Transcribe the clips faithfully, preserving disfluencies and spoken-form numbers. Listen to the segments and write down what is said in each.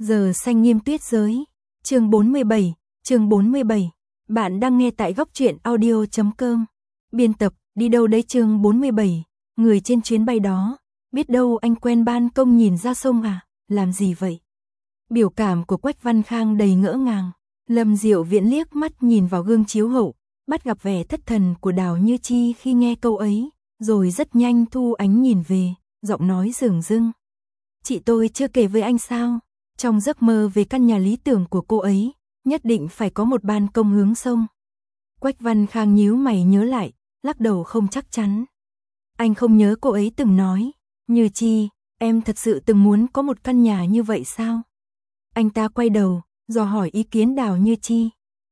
Giờ xanh nghiêm tuyết giới. Chương bốn mươi bảy, chương bốn mươi bảy. Bạn đang nghe tại góc truyện audio chấm com. Biên tập, đi đâu đấy chương bốn mươi bảy. Người trên chuyến bay đó, biết đâu anh quen ban công nhìn ra sông à, làm gì vậy? Biểu cảm của Quách Văn Khang đầy ngỡ ngàng. Lâm Diệu Viễn liếc mắt nhìn vào gương chiếu hậu, bắt gặp vẻ thất thần của Đào Như Chi khi nghe câu ấy, rồi rất nhanh thu ánh nhìn về, giọng nói dửng dưng. Chị tôi chưa kể với anh sao? Trong giấc mơ về căn nhà lý tưởng của cô ấy, nhất định phải có một ban công hướng sông. Quách Văn Khang nhíu mày nhớ lại, lắc đầu không chắc chắn. Anh không nhớ cô ấy từng nói, Như Chi, em thật sự từng muốn có một căn nhà như vậy sao? Anh ta quay đầu, dò hỏi ý kiến Đào Như Chi.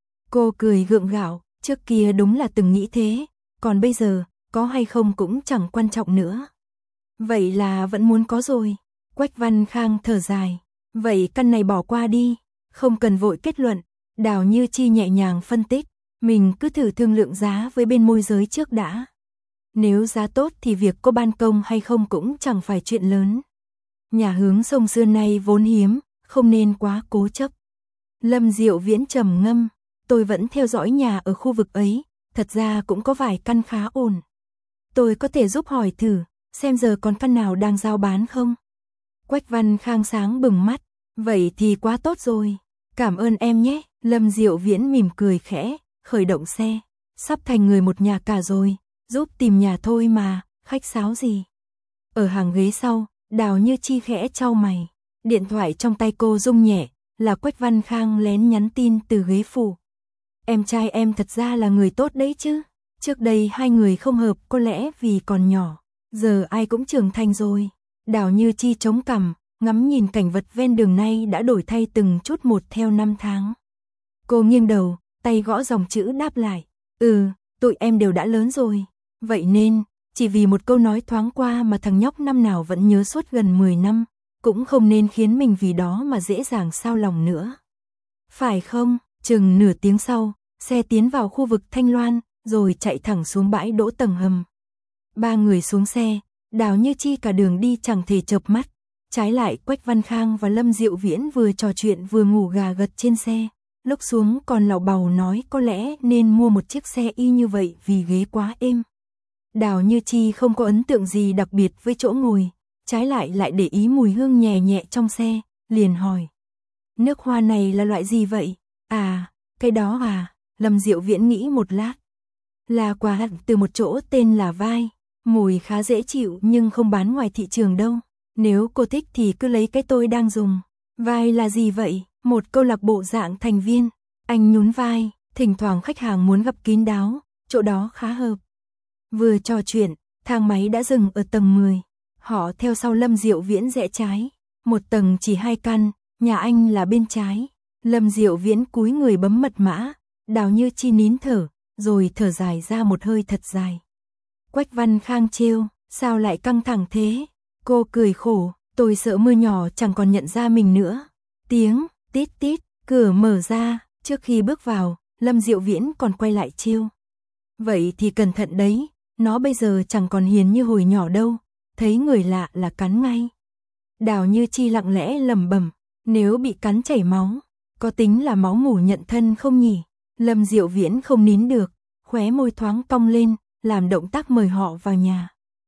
Cô cười gượng gạo, trước kia đúng là từng nghĩ thế, còn bây giờ, có hay không cũng chẳng quan trọng nữa. Vậy là vẫn muốn có rồi. Quách Văn Khang thở dài. Vậy căn này bỏ qua đi, không cần vội kết luận. Đào Như Chi nhẹ nhàng phân tích, mình cứ thử thương lượng giá với bên môi giới trước đã. Nếu giá tốt thì việc có ban công hay không cũng chẳng phải chuyện lớn. Nhà hướng sông xưa nay vốn hiếm, không nên quá cố chấp. Lâm Diệu Viễn trầm ngâm, tôi vẫn theo dõi nhà ở khu vực ấy, thật ra cũng có vài căn khá ổn. Tôi có thể giúp hỏi thử, xem giờ còn căn nào đang giao bán không? Quách Văn Khang sáng bừng mắt, vậy thì quá tốt rồi, cảm ơn em nhé. Lâm Diệu Viễn mỉm cười khẽ, khởi động xe, sắp thành người một nhà cả rồi, giúp tìm nhà thôi mà, khách sáo gì. Ở hàng ghế sau, Đào Như Chi khẽ chau mày, điện thoại trong tay cô rung nhẹ, là Quách Văn Khang lén nhắn tin từ ghế phụ. Em trai em thật ra là người tốt đấy chứ, trước đây hai người không hợp có lẽ vì còn nhỏ, giờ ai cũng trưởng thành rồi. Đào Như Chi chống cằm, ngắm nhìn cảnh vật ven đường nay đã đổi thay từng chút một theo năm tháng. Cô nghiêng đầu, tay gõ dòng chữ đáp lại. Ừ, tụi em đều đã lớn rồi. Vậy nên, chỉ vì một câu nói thoáng qua mà thằng nhóc năm nào vẫn nhớ suốt gần mười năm, cũng không nên khiến mình vì đó mà dễ dàng xao lòng nữa. Phải không? Chừng nửa tiếng sau, xe tiến vào khu vực Thanh Loan, rồi chạy thẳng xuống bãi đỗ tầng hầm. Ba người xuống xe. Đào Như Chi cả đường đi chẳng thể chợp mắt, trái lại Quách Văn Khang và Lâm Diệu Viễn vừa trò chuyện vừa ngủ gà gật trên xe, lúc xuống còn lảo bào nói có lẽ nên mua một chiếc xe y như vậy vì ghế quá êm. Đào Như Chi không có ấn tượng gì đặc biệt với chỗ ngồi, trái lại lại để ý mùi hương nhẹ nhẹ trong xe, liền hỏi. Nước hoa này là loại gì vậy? À, cái đó à, Lâm Diệu Viễn nghĩ một lát. Là quà từ một chỗ tên là Vai. Mùi khá dễ chịu nhưng không bán ngoài thị trường đâu. Nếu cô thích thì cứ lấy cái tôi đang dùng. Vai là gì vậy? Một câu lạc bộ dạng thành viên. Anh nhún vai, thỉnh thoảng khách hàng muốn gặp kín đáo, chỗ đó khá hợp. Vừa trò chuyện, thang máy đã dừng ở tầng mười. Họ theo sau Lâm Diệu Viễn rẽ trái. Một tầng chỉ hai căn, nhà anh là bên trái. Lâm Diệu Viễn cúi người bấm mật mã. Đào Như Chi nín thở, rồi thở dài ra một hơi thật dài. Quách Văn Khang trêu, sao lại căng thẳng thế? Cô cười khổ, tôi sợ mưa nhỏ chẳng còn nhận ra mình nữa. Tiếng, tít tít, cửa mở ra, trước khi bước vào, Lâm Diệu Viễn còn quay lại trêu. Vậy thì cẩn thận đấy, nó bây giờ chẳng còn hiền như hồi nhỏ đâu, thấy người lạ là cắn ngay. Đào Như Chi lặng lẽ lẩm bẩm, nếu bị cắn chảy máu, có tính là máu mủ nhận thân không nhỉ? Lâm Diệu Viễn không nín được, khóe môi thoáng cong lên, làm động tác mời họ vào nhà.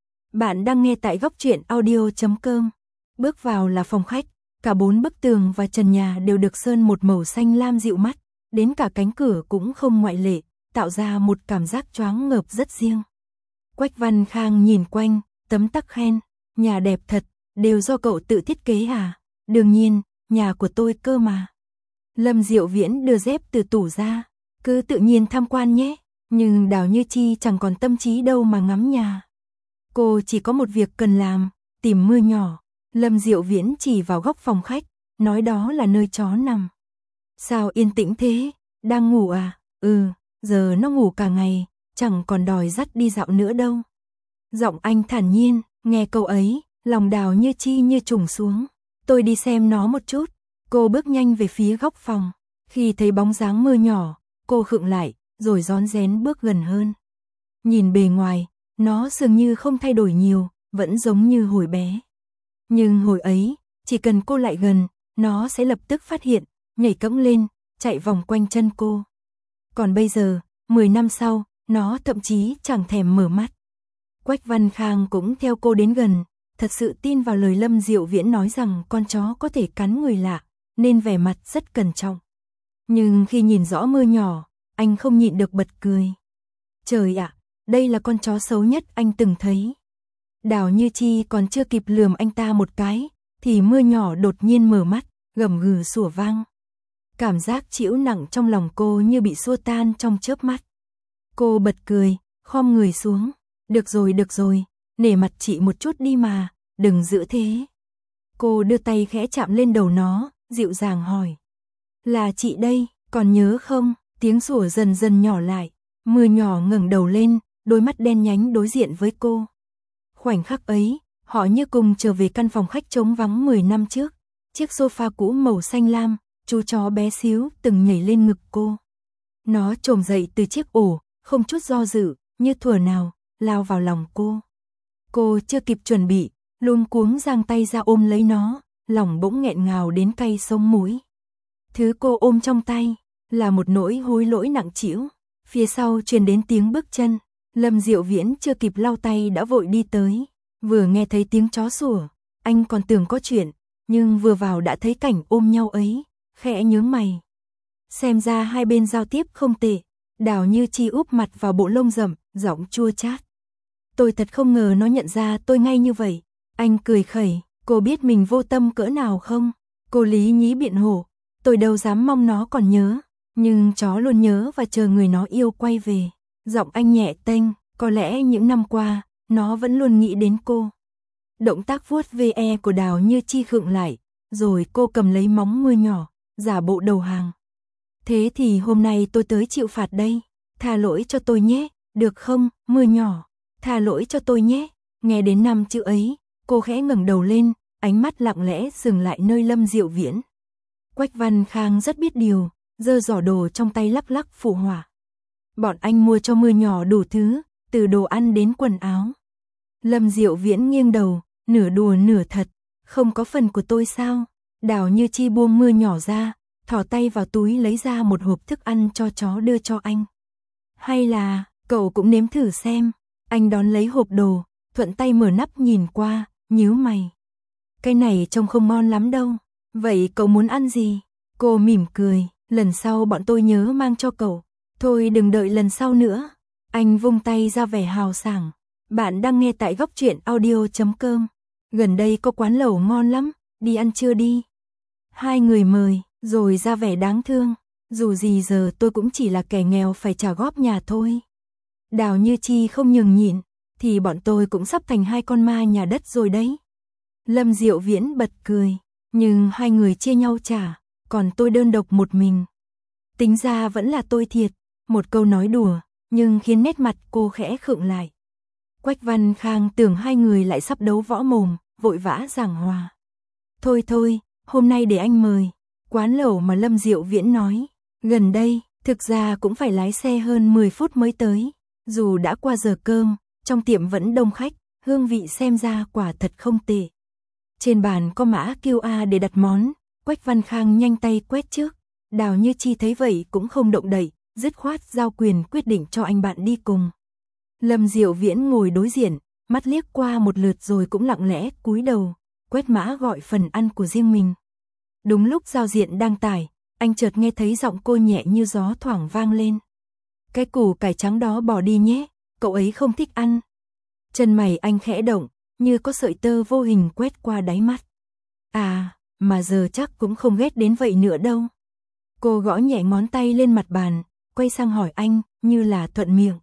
Bạn đang nghe tại góc truyện audio chấm com. Bước vào là phòng khách, cả bốn bức tường và trần nhà đều được sơn một màu xanh lam dịu mắt, đến cả cánh cửa cũng không ngoại lệ, tạo ra một cảm giác choáng ngợp rất riêng. Quách Văn Khang nhìn quanh, tấm tắc khen, nhà đẹp thật, đều do cậu tự thiết kế à? Đương nhiên, nhà của tôi cơ mà. Lâm Diệu Viễn đưa dép từ tủ ra, cứ tự nhiên tham quan nhé. Nhưng Đào Như Chi chẳng còn tâm trí đâu mà ngắm nhà. Cô chỉ có một việc cần làm, tìm mưa nhỏ. Lâm Diệu Viễn chỉ vào góc phòng khách, nói đó là nơi chó nằm. Sao yên tĩnh thế? Đang ngủ à? Ừ, giờ nó ngủ cả ngày, chẳng còn đòi dắt đi dạo nữa đâu. Giọng anh thản nhiên, nghe câu ấy, lòng Đào Như Chi như trùng xuống. Tôi đi xem nó một chút. Cô bước nhanh về phía góc phòng. Khi thấy bóng dáng mưa nhỏ, cô khựng lại, rồi rón rén bước gần hơn. Nhìn bề ngoài, nó dường như không thay đổi nhiều, vẫn giống như hồi bé. Nhưng hồi ấy, chỉ cần cô lại gần, nó sẽ lập tức phát hiện, nhảy cẫng lên, chạy vòng quanh chân cô. Còn bây giờ, mười năm sau, nó thậm chí chẳng thèm mở mắt. Quách Văn Khang cũng theo cô đến gần, thật sự tin vào lời Lâm Diệu Viễn nói rằng con chó có thể cắn người lạ, nên vẻ mặt rất cẩn trọng. Nhưng khi nhìn rõ Mưa Nhỏ, anh không nhịn được bật cười. Trời ạ, đây là con chó xấu nhất anh từng thấy. Đào Như Chi còn chưa kịp lườm anh ta một cái, thì Mưa Nhỏ đột nhiên mở mắt, gầm gừ sủa vang. Cảm giác trĩu nặng trong lòng cô như bị xua tan trong chớp mắt. Cô bật cười, khom người xuống. Được rồi, được rồi, nể mặt chị một chút đi mà, đừng giữ thế. Cô đưa tay khẽ chạm lên đầu nó, dịu dàng hỏi. Là chị đây, còn nhớ không? Tiếng sủa dần dần nhỏ lại. Mưa Nhỏ ngẩng đầu lên, đôi mắt đen nhánh đối diện với cô. Khoảnh khắc ấy, họ như cùng trở về căn phòng khách trống vắng mười năm trước. Chiếc sofa cũ màu xanh lam, chú chó bé xíu từng nhảy lên ngực cô. Nó trồm dậy từ chiếc ổ, không chút do dự, như thuở nào, lao vào lòng cô. Cô chưa kịp chuẩn bị, luống cuống giang tay ra ôm lấy nó, lòng bỗng nghẹn ngào đến cay sống mũi. Thứ cô ôm trong tay là một nỗi hối lỗi nặng trĩu. Phía sau truyền đến tiếng bước chân, Lâm Diệu Viễn chưa kịp lau tay đã vội đi tới. Vừa nghe thấy tiếng chó sủa, anh còn tưởng có chuyện, nhưng vừa vào đã thấy cảnh ôm nhau ấy, khẽ nhướng mày. Xem ra hai bên giao tiếp không tệ. Đào Như Chi úp mặt vào bộ lông rậm, giọng chua chát. Tôi thật không ngờ nó nhận ra tôi ngay như vậy. Anh cười khẩy, cô biết mình vô tâm cỡ nào không? Cô lý nhí biện hộ, tôi đâu dám mong nó còn nhớ. Nhưng chó luôn nhớ và chờ người nó yêu quay về. Giọng anh nhẹ tênh, có lẽ những năm qua, nó vẫn luôn nghĩ đến cô. Động tác vuốt ve của Đào Như Chi khựng lại, rồi cô cầm lấy móng Mưa Nhỏ, giả bộ đầu hàng. Thế thì hôm nay tôi tới chịu phạt đây. Tha lỗi cho tôi nhé, được không, Mưa Nhỏ? Tha lỗi cho tôi nhé. Nghe đến năm chữ ấy, cô khẽ ngẩng đầu lên, ánh mắt lặng lẽ dừng lại nơi Lâm Diệu Viễn. Quách Văn Khang rất biết điều, giơ giỏ đồ trong tay lắc lắc phụ họa. Bọn anh mua cho Mưa Nhỏ đủ thứ, từ đồ ăn đến quần áo. Lâm Diệu Viễn nghiêng đầu, nửa đùa nửa thật. Không có phần của tôi sao? Đào Như Chi buông Mưa Nhỏ ra, thò tay vào túi lấy ra một hộp thức ăn cho chó đưa cho anh. Hay là, cậu cũng nếm thử xem. Anh đón lấy hộp đồ, thuận tay mở nắp nhìn qua, nhíu mày. Cái này trông không ngon lắm đâu. Vậy cậu muốn ăn gì? Cô mỉm cười, lần sau bọn tôi nhớ mang cho cậu. Thôi đừng đợi lần sau nữa. Anh vung tay ra vẻ hào sảng. Bạn đang nghe tại góc truyện audio chấm com. Gần đây có quán lẩu ngon lắm, đi ăn trưa đi. Hai người mời, rồi ra vẻ đáng thương. Dù gì giờ tôi cũng chỉ là kẻ nghèo phải trả góp nhà thôi. Đào Như Chi không nhường nhịn, thì bọn tôi cũng sắp thành hai con ma nhà đất rồi đấy. Lâm Diệu Viễn bật cười, nhưng hai người chia nhau trả, còn tôi đơn độc một mình. Tính ra vẫn là tôi thiệt, một câu nói đùa, nhưng khiến nét mặt cô khẽ khựng lại. Quách Văn Khang tưởng hai người lại sắp đấu võ mồm, vội vã giảng hòa. Thôi thôi, hôm nay để anh mời. Quán lẩu mà Lâm Diệu Viễn nói, gần đây, thực ra cũng phải lái xe hơn mười phút mới tới. Dù đã qua giờ cơm, trong tiệm vẫn đông khách, hương vị xem ra quả thật không tệ. Trên bàn có mã quy rờ để đặt món, Quách Văn Khang nhanh tay quét trước. Đào Như Chi thấy vậy cũng không động đậy, dứt khoát giao quyền quyết định cho anh bạn đi cùng. Lâm Diệu Viễn ngồi đối diện, mắt liếc qua một lượt rồi cũng lặng lẽ cúi đầu, quét mã gọi phần ăn của riêng mình. Đúng lúc giao diện đang tải, anh chợt nghe thấy giọng cô nhẹ như gió thoảng vang lên. Cái củ cải trắng đó bỏ đi nhé, cậu ấy không thích ăn. Chân mày anh khẽ động, như có sợi tơ vô hình quét qua đáy mắt. À, mà giờ chắc cũng không ghét đến vậy nữa đâu. Cô gõ nhẹ ngón tay lên mặt bàn, quay sang hỏi anh, như là thuận miệng.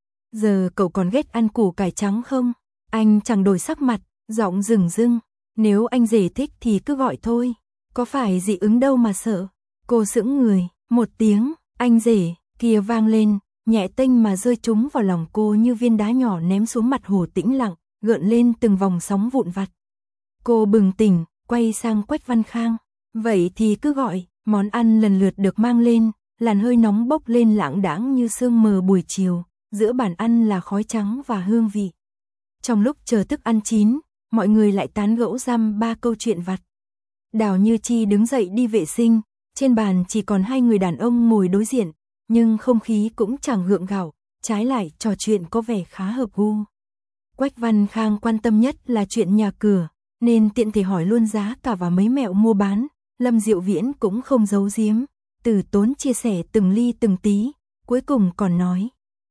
Giờ cậu còn ghét ăn củ cải trắng không? Anh chẳng đổi sắc mặt, giọng rừng rưng. Nếu anh rể thích thì cứ gọi thôi. Có phải dị ứng đâu mà sợ. Cô sững người, một tiếng, anh rể, kia vang lên, nhẹ tênh mà rơi trúng vào lòng cô như viên đá nhỏ ném xuống mặt hồ tĩnh lặng, gợn lên từng vòng sóng vụn vặt. Cô bừng tỉnh, quay sang Quách Văn Khang. Vậy thì cứ gọi. Món ăn lần lượt được mang lên, làn hơi nóng bốc lên lãng đãng như sương mờ buổi chiều, giữa bàn ăn là khói trắng và hương vị. Trong lúc chờ thức ăn chín, mọi người lại tán gẫu dăm ba câu chuyện vặt. Đào Như Chi đứng dậy đi vệ sinh, trên bàn chỉ còn hai người đàn ông ngồi đối diện, nhưng không khí cũng chẳng gượng gạo, trái lại trò chuyện có vẻ khá hợp gu. Quách Văn Khang quan tâm nhất là chuyện nhà cửa, nên tiện thể hỏi luôn giá cả và mấy mẹo mua bán. Lâm Diệu Viễn cũng không giấu giếm, từ tốn chia sẻ từng ly từng tí, cuối cùng còn nói.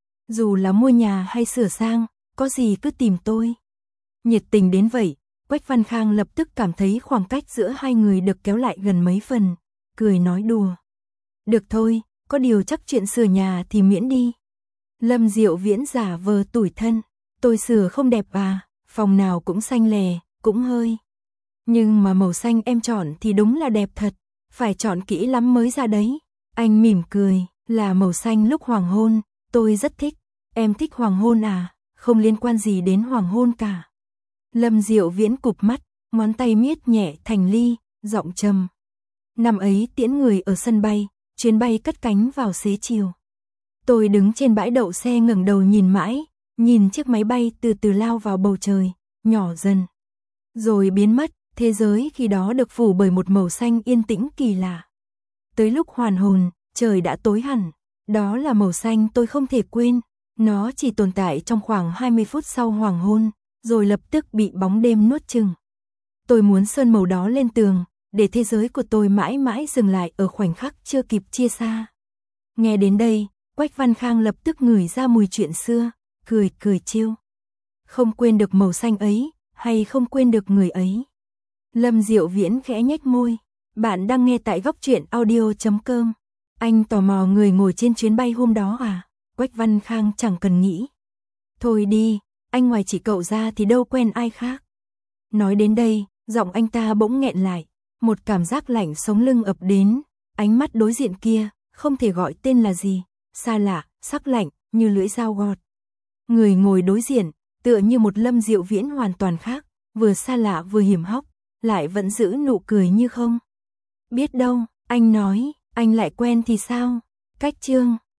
Dù là mua nhà hay sửa sang, có gì cứ tìm tôi. Nhiệt tình đến vậy, Quách Văn Khang lập tức cảm thấy khoảng cách giữa hai người được kéo lại gần mấy phần, cười nói đùa. Được thôi, có điều chắc chuyện sửa nhà thì miễn đi. Lâm Diệu Viễn giả vờ tủi thân, tôi sửa không đẹp à, phòng nào cũng xanh lè, cũng hơi. Nhưng mà màu xanh em chọn thì đúng là đẹp thật, phải chọn kỹ lắm mới ra đấy. Anh mỉm cười, là màu xanh lúc hoàng hôn, tôi rất thích. Em thích hoàng hôn à, không liên quan gì đến hoàng hôn cả. Lâm Diệu Viễn cụp mắt, ngón tay miết nhẹ thành ly, giọng trầm. Năm ấy tiễn người ở sân bay, chuyến bay cất cánh vào xế chiều. Tôi đứng trên bãi đậu xe ngẩng đầu nhìn mãi, nhìn chiếc máy bay từ từ lao vào bầu trời, nhỏ dần. Rồi biến mất, thế giới khi đó được phủ bởi một màu xanh yên tĩnh kỳ lạ. Tới lúc hoàn hồn, trời đã tối hẳn, đó là màu xanh tôi không thể quên. Nó chỉ tồn tại trong khoảng hai mươi phút sau hoàng hôn, rồi lập tức bị bóng đêm nuốt chửng. Tôi muốn sơn màu đó lên tường, để thế giới của tôi mãi mãi dừng lại ở khoảnh khắc chưa kịp chia xa. Nghe đến đây, Quách Văn Khang lập tức ngửi ra mùi chuyện xưa, cười cười trêu. Không quên được màu xanh ấy, hay không quên được người ấy. Lâm Diệu Viễn khẽ nhếch môi. Bạn đang nghe tại góc truyện audio chấm com. Anh tò mò người ngồi trên chuyến bay hôm đó à? Quách Văn Khang chẳng cần nghĩ. Thôi đi, anh ngoài chỉ cậu ra thì đâu quen ai khác. Nói đến đây, giọng anh ta bỗng nghẹn lại. Một cảm giác lạnh sống lưng ập đến. Ánh mắt đối diện kia, không thể gọi tên là gì. Xa lạ, sắc lạnh, như lưỡi dao gọt. Người ngồi đối diện, tựa như một Lâm Diệu Viễn hoàn toàn khác. Vừa xa lạ vừa hiểm hóc, lại vẫn giữ nụ cười như không. Biết đâu, anh nói, anh lại quen thì sao? Cách chương